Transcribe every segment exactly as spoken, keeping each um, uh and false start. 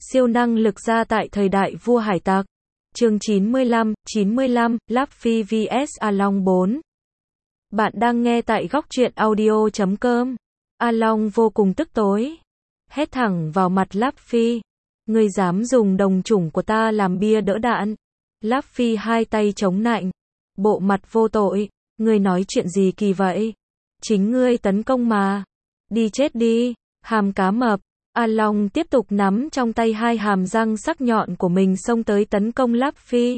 Siêu năng lực gia tại thời đại vua hải tặc. Chương chín mươi lăm, chín mươi lăm, Luffy vs A Long bốn. Bạn đang nghe tại góc truyện audio chấm com. A Long vô cùng tức tối. Hét thẳng vào mặt Luffy. Ngươi dám dùng đồng chủng của ta làm bia đỡ đạn. Luffy hai tay chống nạnh. Bộ mặt vô tội. Ngươi nói chuyện gì kỳ vậy? Chính ngươi tấn công mà. Đi chết đi, hàm cá mập. A Long tiếp tục nắm trong tay hai hàm răng sắc nhọn của mình xông tới tấn công Luffy.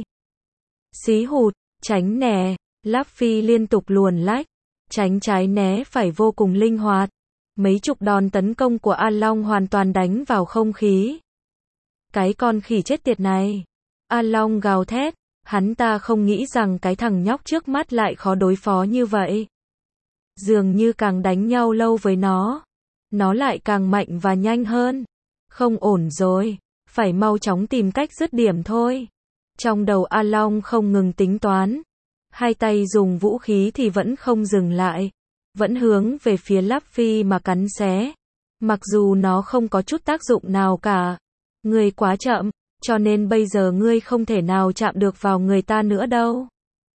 Xí hụt, tránh nè, Luffy liên tục luồn lách, tránh trái né phải vô cùng linh hoạt. Mấy chục đòn tấn công của A Long hoàn toàn đánh vào không khí. Cái con khỉ chết tiệt này. A Long gào thét, hắn ta không nghĩ rằng cái thằng nhóc trước mắt lại khó đối phó như vậy. Dường như càng đánh nhau lâu với nó, nó lại càng mạnh và nhanh hơn. Không ổn rồi, phải mau chóng tìm cách dứt điểm thôi. Trong đầu A Long không ngừng tính toán. Hai tay dùng vũ khí thì vẫn không dừng lại. Vẫn hướng về phía Luffy mà cắn xé. Mặc dù nó không có chút tác dụng nào cả. Ngươi quá chậm, cho nên bây giờ ngươi không thể nào chạm được vào người ta nữa đâu.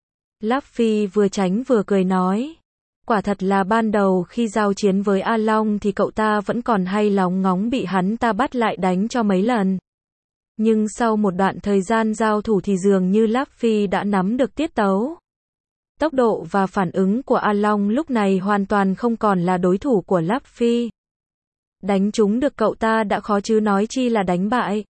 Luffy vừa tránh vừa cười nói. Quả thật là ban đầu khi giao chiến với A Long thì cậu ta vẫn còn hay lóng ngóng bị hắn ta bắt lại đánh cho mấy lần. Nhưng sau một đoạn thời gian giao thủ thì dường như Luffy đã nắm được tiết tấu. Tốc độ và phản ứng của A Long lúc này hoàn toàn không còn là đối thủ của Luffy. Đánh trúng được cậu ta đã khó chứ nói chi là đánh bại.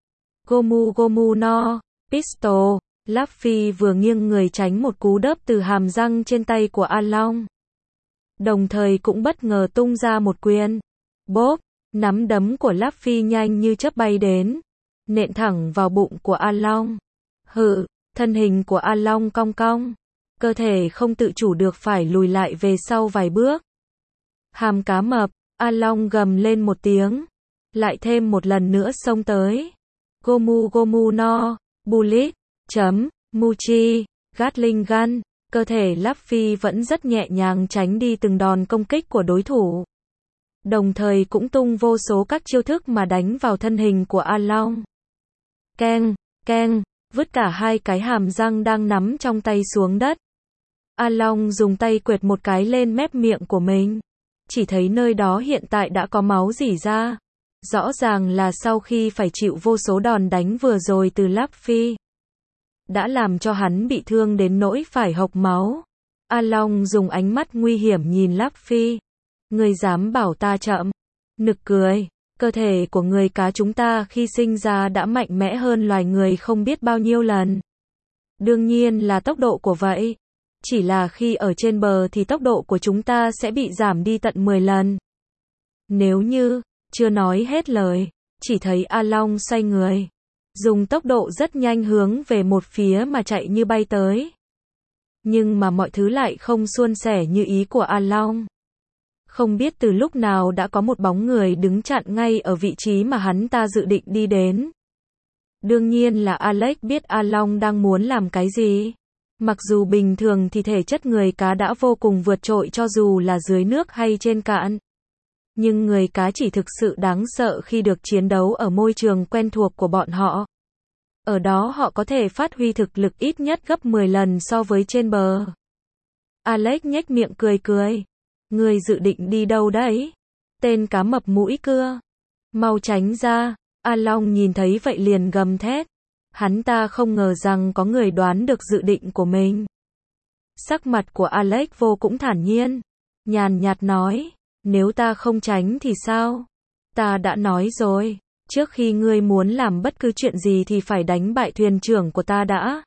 Gomu Gomu no Pistol. Luffy vừa nghiêng người tránh một cú đớp từ hàm răng trên tay của A Long. Đồng thời cũng bất ngờ tung ra một quyền. Bốp, nắm đấm của Luffy nhanh như chớp bay đến, nện thẳng vào bụng của A Long. Hự, thân hình của A Long cong cong, cơ thể không tự chủ được phải lùi lại về sau vài bước. Hàm cá mập, A Long gầm lên một tiếng, lại thêm một lần nữa xông tới. Gomu Gomu no, Bullet, chấm, Muchi, Gatling Gun. Cơ thể Luffy vẫn rất nhẹ nhàng tránh đi từng đòn công kích của đối thủ. Đồng thời cũng tung vô số các chiêu thức mà đánh vào thân hình của A Long. Keng, keng, vứt cả hai cái hàm răng đang nắm trong tay xuống đất. A Long dùng tay quệt một cái lên mép miệng của mình. Chỉ thấy nơi đó hiện tại đã có máu rỉ ra. Rõ ràng là sau khi phải chịu vô số đòn đánh vừa rồi từ Luffy, đã làm cho hắn bị thương đến nỗi phải hộc máu. A Long dùng ánh mắt nguy hiểm nhìn Luffy. Ngươi dám bảo ta chậm? Nực cười, cơ thể của người cá chúng ta khi sinh ra đã mạnh mẽ hơn loài người không biết bao nhiêu lần. Đương nhiên là tốc độ của vậy. Chỉ là khi ở trên bờ thì tốc độ của chúng ta sẽ bị giảm đi tận mười lần. Nếu như, chưa nói hết lời, chỉ thấy A Long xoay người, dùng tốc độ rất nhanh hướng về một phía mà chạy như bay tới. Nhưng mà mọi thứ lại không suôn sẻ như ý của A Long. Không biết từ lúc nào đã có một bóng người đứng chặn ngay ở vị trí mà hắn ta dự định đi đến. Đương nhiên là Alex biết A Long đang muốn làm cái gì. Mặc dù bình thường thì thể chất người cá đã vô cùng vượt trội cho dù là dưới nước hay trên cạn. Nhưng người cá chỉ thực sự đáng sợ khi được chiến đấu ở môi trường quen thuộc của bọn họ. Ở đó họ có thể phát huy thực lực ít nhất gấp mười lần so với trên bờ. Alex nhếch miệng cười cười. Ngươi dự định đi đâu đấy? Tên cá mập mũi cưa. Mau tránh ra. A Long nhìn thấy vậy liền gầm thét. Hắn ta không ngờ rằng có người đoán được dự định của mình. Sắc mặt của Alex vô cũng thản nhiên. Nhàn nhạt nói. Nếu ta không tránh thì sao? Ta đã nói rồi, trước khi ngươi muốn làm bất cứ chuyện gì thì phải đánh bại thuyền trưởng của ta đã.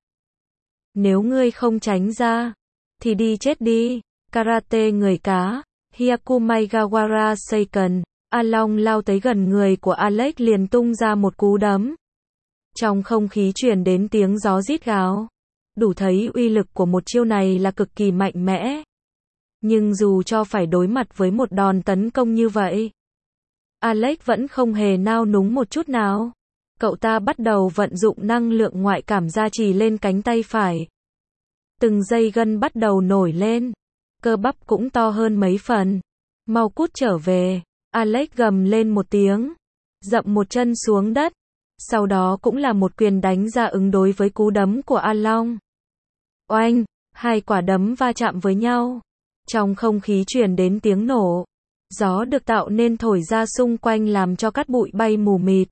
Nếu ngươi không tránh ra, thì đi chết đi. Karate người cá, Hyakumai Gawara Seiken. A Long lao tới gần người của Alex liền tung ra một cú đấm. Trong không khí truyền đến tiếng gió rít gào. Đủ thấy uy lực của một chiêu này là cực kỳ mạnh mẽ. Nhưng dù cho phải đối mặt với một đòn tấn công như vậy, Alex vẫn không hề nao núng một chút nào. Cậu ta bắt đầu vận dụng năng lượng ngoại cảm gia trì lên cánh tay phải. Từng dây gân bắt đầu nổi lên. Cơ bắp cũng to hơn mấy phần. Mau cút trở về. Alex gầm lên một tiếng. Dậm một chân xuống đất. Sau đó cũng là một quyền đánh ra ứng đối với cú đấm của A Long. Oanh, hai quả đấm va chạm với nhau. Trong không khí truyền đến tiếng nổ. Gió được tạo nên thổi ra xung quanh làm cho cát bụi bay mù mịt.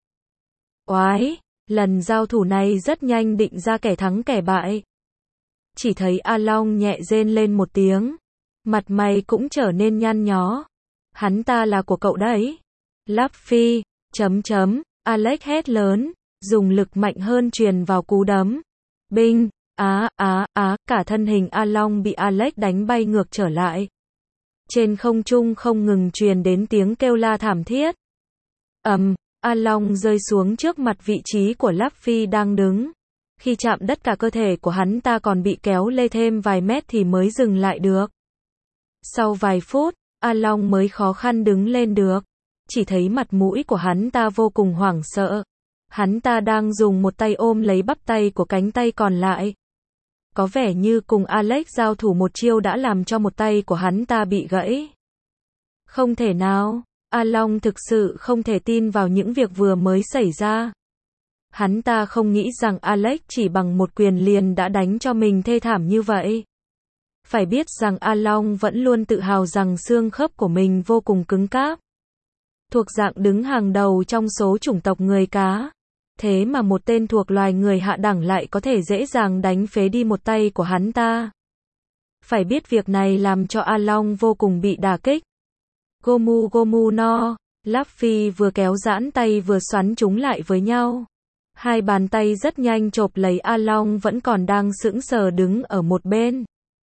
Oái, lần giao thủ này rất nhanh định ra kẻ thắng kẻ bại. Chỉ thấy A Long nhẹ rên lên một tiếng. Mặt mày cũng trở nên nhăn nhó. Hắn ta là của cậu đấy. Luffy, chấm chấm, Alex hét lớn, dùng lực mạnh hơn truyền vào cú đấm. Binh, á, á, á, cả thân hình A Long bị Alex đánh bay ngược trở lại. Trên không trung không ngừng truyền đến tiếng kêu la thảm thiết. Ầm, A Long rơi xuống trước mặt vị trí của Luffy đang đứng. Khi chạm đất cả cơ thể của hắn ta còn bị kéo lê thêm vài mét thì mới dừng lại được. Sau vài phút, A Long mới khó khăn đứng lên được. Chỉ thấy mặt mũi của hắn ta vô cùng hoảng sợ. Hắn ta đang dùng một tay ôm lấy bắp tay của cánh tay còn lại. Có vẻ như cùng Alex giao thủ một chiêu đã làm cho một tay của hắn ta bị gãy. Không thể nào, A Long thực sự không thể tin vào những việc vừa mới xảy ra. Hắn ta không nghĩ rằng Alex chỉ bằng một quyền liền đã đánh cho mình thê thảm như vậy. Phải biết rằng A Long vẫn luôn tự hào rằng xương khớp của mình vô cùng cứng cáp. Thuộc dạng đứng hàng đầu trong số chủng tộc người cá. Thế mà một tên thuộc loài người hạ đẳng lại có thể dễ dàng đánh phế đi một tay của hắn ta. Phải biết việc này làm cho A Long vô cùng bị đả kích. Gomu Gomu no, Luffy vừa kéo giãn tay vừa xoắn chúng lại với nhau. Hai bàn tay rất nhanh chộp lấy A Long vẫn còn đang sững sờ đứng ở một bên.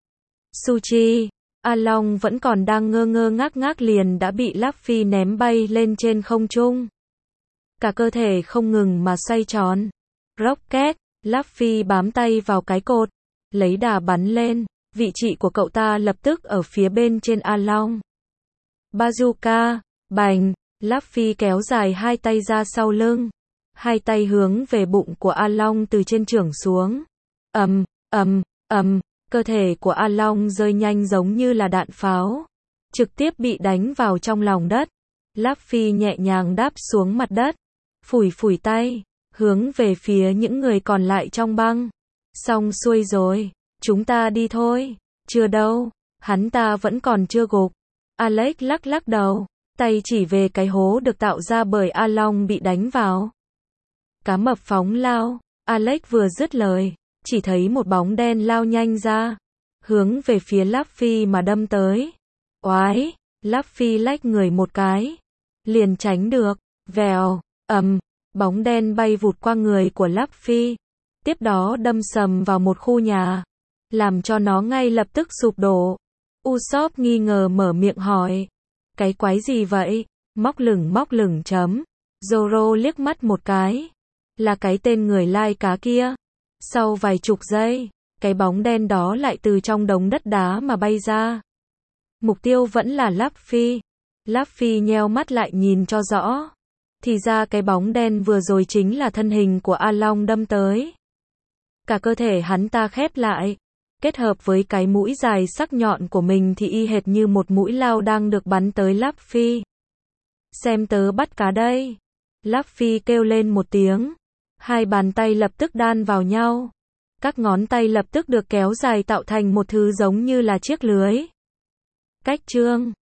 Suchi, A Long vẫn còn đang ngơ ngơ ngác ngác liền đã bị Luffy ném bay lên trên không trung. Cả cơ thể không ngừng mà xoay tròn. Rocket, Luffy bám tay vào cái cột, lấy đà bắn lên, vị trí của cậu ta lập tức ở phía bên trên A Long. Bazooka, bành, Luffy kéo dài hai tay ra sau lưng, hai tay hướng về bụng của A Long từ trên chưởng xuống. Ầm, ầm, ầm, cơ thể của A Long rơi nhanh giống như là đạn pháo, trực tiếp bị đánh vào trong lòng đất. Luffy nhẹ nhàng đáp xuống mặt đất, phủi phủi tay, hướng về phía những người còn lại trong băng. Xong xuôi rồi, chúng ta đi thôi. Chưa đâu, hắn ta vẫn còn chưa gục. Alex lắc lắc đầu, tay chỉ về cái hố được tạo ra bởi A Long bị đánh vào. Cá mập phóng lao, Alex vừa dứt lời, chỉ thấy một bóng đen lao nhanh ra, hướng về phía Luffy mà đâm tới. Oái, Luffy lách người một cái, liền tránh được. Vèo, ầm, bóng đen bay vụt qua người của Luffy, tiếp đó đâm sầm vào một khu nhà, làm cho nó ngay lập tức sụp đổ. Usopp nghi ngờ mở miệng hỏi, cái quái gì vậy? Móc lửng móc lửng chấm. Zoro liếc mắt một cái, là cái tên người lai cá kia. Sau vài chục giây, cái bóng đen đó lại từ trong đống đất đá mà bay ra. Mục tiêu vẫn là Luffy. Luffy nheo mắt lại nhìn cho rõ. Thì ra cái bóng đen vừa rồi chính là thân hình của A Long đâm tới. Cả cơ thể hắn ta khép lại, kết hợp với cái mũi dài sắc nhọn của mình thì y hệt như một mũi lao đang được bắn tới Luffy. Xem tớ bắt cá đây. Luffy kêu lên một tiếng. Hai bàn tay lập tức đan vào nhau. Các ngón tay lập tức được kéo dài tạo thành một thứ giống như là chiếc lưới. Cách chương